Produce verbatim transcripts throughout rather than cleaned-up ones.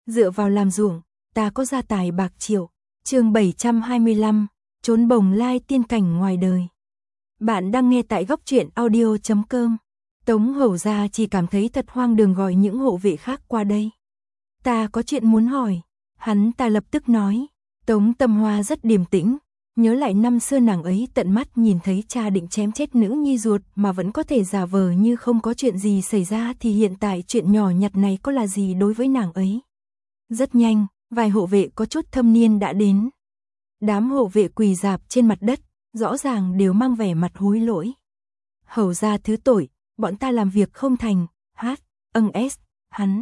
dựa vào làm ruộng, ta có gia tài bạc triệu. Chương bảy trăm hai mươi lăm, trốn bồng lai tiên cảnh ngoài đời. Bạn đang nghe tại góc truyện audio chấm com. Tống Hầu gia chỉ cảm thấy thật hoang đường gọi những hộ vệ khác qua đây. Ta có chuyện muốn hỏi. Hắn ta lập tức nói. Tống Tâm Hoa rất điềm tĩnh, nhớ lại năm xưa nàng ấy tận mắt nhìn thấy cha định chém chết nữ nhi ruột mà vẫn có thể giả vờ như không có chuyện gì xảy ra, thì hiện tại chuyện nhỏ nhặt này có là gì đối với nàng ấy. Rất nhanh, vài hộ vệ có chút thâm niên đã đến. Đám hộ vệ quỳ rạp trên mặt đất, rõ ràng đều mang vẻ mặt hối lỗi. Hầu gia thứ tội, bọn ta làm việc không thành. Hát, âng s, hắn.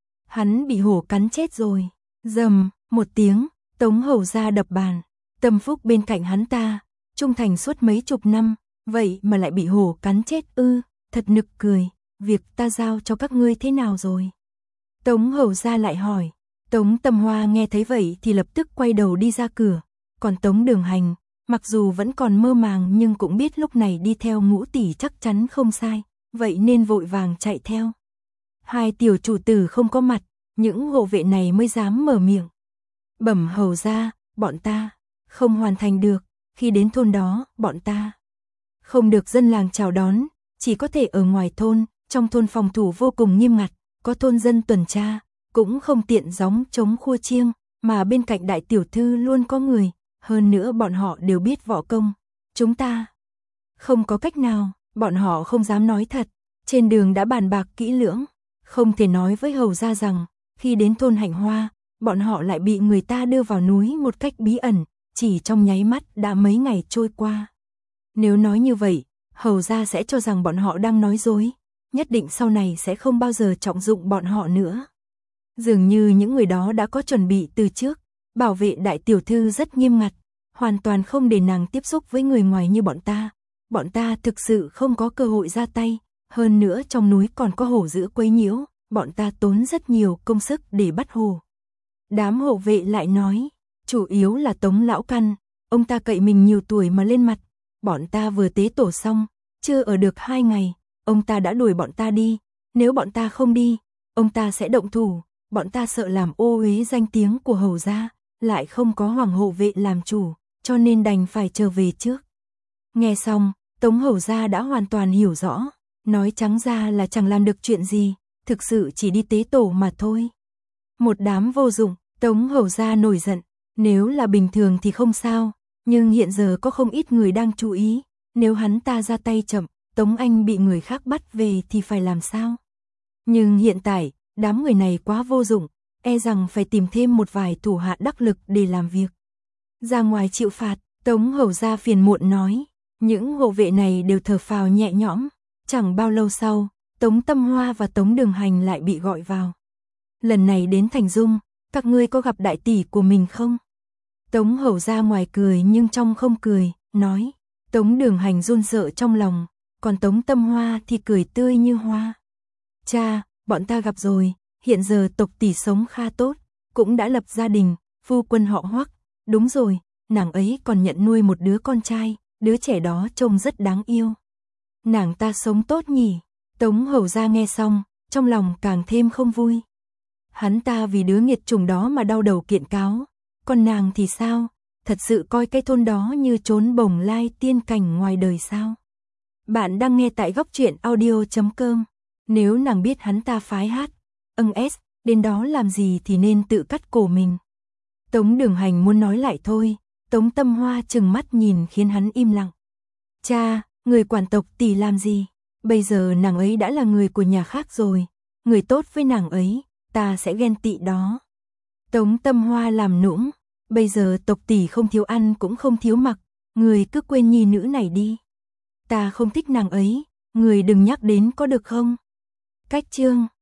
Hắn bị hổ cắn chết rồi. Dầm, một tiếng, Tống Hầu gia đập bàn. Tâm Phúc bên cạnh hắn ta, trung thành suốt mấy chục năm, vậy mà lại bị hổ cắn chết ư, thật nực cười. Việc ta giao cho các ngươi thế nào rồi? Tống Hầu gia lại hỏi. Tống Tâm Hoa nghe thấy vậy thì lập tức quay đầu đi ra cửa. Còn Tống Đường Hành, mặc dù vẫn còn mơ màng nhưng cũng biết lúc này đi theo Ngũ tỷ chắc chắn không sai, vậy nên vội vàng chạy theo. Hai tiểu chủ tử không có mặt, những hộ vệ này mới dám mở miệng. Bẩm hầu gia, bọn ta không hoàn thành được, khi đến thôn đó, bọn ta không được dân làng chào đón, chỉ có thể ở ngoài thôn, trong thôn phòng thủ vô cùng nghiêm ngặt, có thôn dân tuần tra, cũng không tiện gióng chống khua chiêng, mà bên cạnh đại tiểu thư luôn có người, hơn nữa bọn họ đều biết võ công. Chúng ta không có cách nào, bọn họ không dám nói thật, trên đường đã bàn bạc kỹ lưỡng, không thể nói với hầu gia rằng, khi đến thôn Hạnh Hoa, bọn họ lại bị người ta đưa vào núi một cách bí ẩn, chỉ trong nháy mắt đã mấy ngày trôi qua. Nếu nói như vậy, hầu gia sẽ cho rằng bọn họ đang nói dối, nhất định sau này sẽ không bao giờ trọng dụng bọn họ nữa. Dường như những người đó đã có chuẩn bị từ trước, bảo vệ đại tiểu thư rất nghiêm ngặt, hoàn toàn không để nàng tiếp xúc với người ngoài như bọn ta. Bọn ta thực sự không có cơ hội ra tay, hơn nữa trong núi còn có hổ dữ quấy nhiễu, bọn ta tốn rất nhiều công sức để bắt hổ. Đám hộ vệ lại nói, chủ yếu là Tống lão căn, ông ta cậy mình nhiều tuổi mà lên mặt, bọn ta vừa tế tổ xong, chưa ở được hai ngày, ông ta đã đuổi bọn ta đi, nếu bọn ta không đi, ông ta sẽ động thủ, bọn ta sợ làm ô uế danh tiếng của hầu gia, lại không có hoàng hộ vệ làm chủ, cho nên đành phải trở về trước. Nghe xong, Tống hầu gia đã hoàn toàn hiểu rõ, nói trắng ra là chẳng làm được chuyện gì, thực sự chỉ đi tế tổ mà thôi. Một đám vô dụng, Tống hầu gia nổi giận, nếu là bình thường thì không sao, nhưng hiện giờ có không ít người đang chú ý, nếu hắn ta ra tay chậm, Tống Anh bị người khác bắt về thì phải làm sao? Nhưng hiện tại, đám người này quá vô dụng, e rằng phải tìm thêm một vài thủ hạ đắc lực để làm việc. Ra ngoài chịu phạt, Tống hầu gia phiền muộn nói, những hộ vệ này đều thở phào nhẹ nhõm, chẳng bao lâu sau, Tống Tâm Hoa và Tống Đường Hành lại bị gọi vào. Lần này đến Thành Dung, các ngươi có gặp đại tỷ của mình không? Tống hầu gia ngoài cười nhưng trong không cười, nói. Tống Đường Hành run sợ trong lòng, còn Tống Tâm Hoa thì cười tươi như hoa. Cha, bọn ta gặp rồi, hiện giờ tộc tỷ sống khá tốt, cũng đã lập gia đình, phu quân họ Hoắc, đúng rồi, nàng ấy còn nhận nuôi một đứa con trai, đứa trẻ đó trông rất đáng yêu. Nàng ta sống tốt nhỉ? Tống hầu gia nghe xong, trong lòng càng thêm không vui. Hắn ta vì đứa nghiệt chủng đó mà đau đầu kiện cáo, còn nàng thì sao? Thật sự coi cái thôn đó như trốn bồng lai tiên cảnh ngoài đời sao? Bạn đang nghe tại góc truyện audio chấm com. Nếu nàng biết hắn ta phái hát, âng s, đến đó làm gì thì nên tự cắt cổ mình. Tống Đường Hành muốn nói lại thôi, Tống Tâm Hoa trừng mắt nhìn khiến hắn im lặng. Cha, người quản tộc tỷ làm gì? Bây giờ nàng ấy đã là người của nhà khác rồi, người tốt với nàng ấy, ta sẽ ghen tị đó. Tống Tâm Hoa làm nũng, bây giờ tộc tỷ không thiếu ăn cũng không thiếu mặc, người cứ quên nhi nữ này đi. Ta không thích nàng ấy, người đừng nhắc đến có được không? Cách chương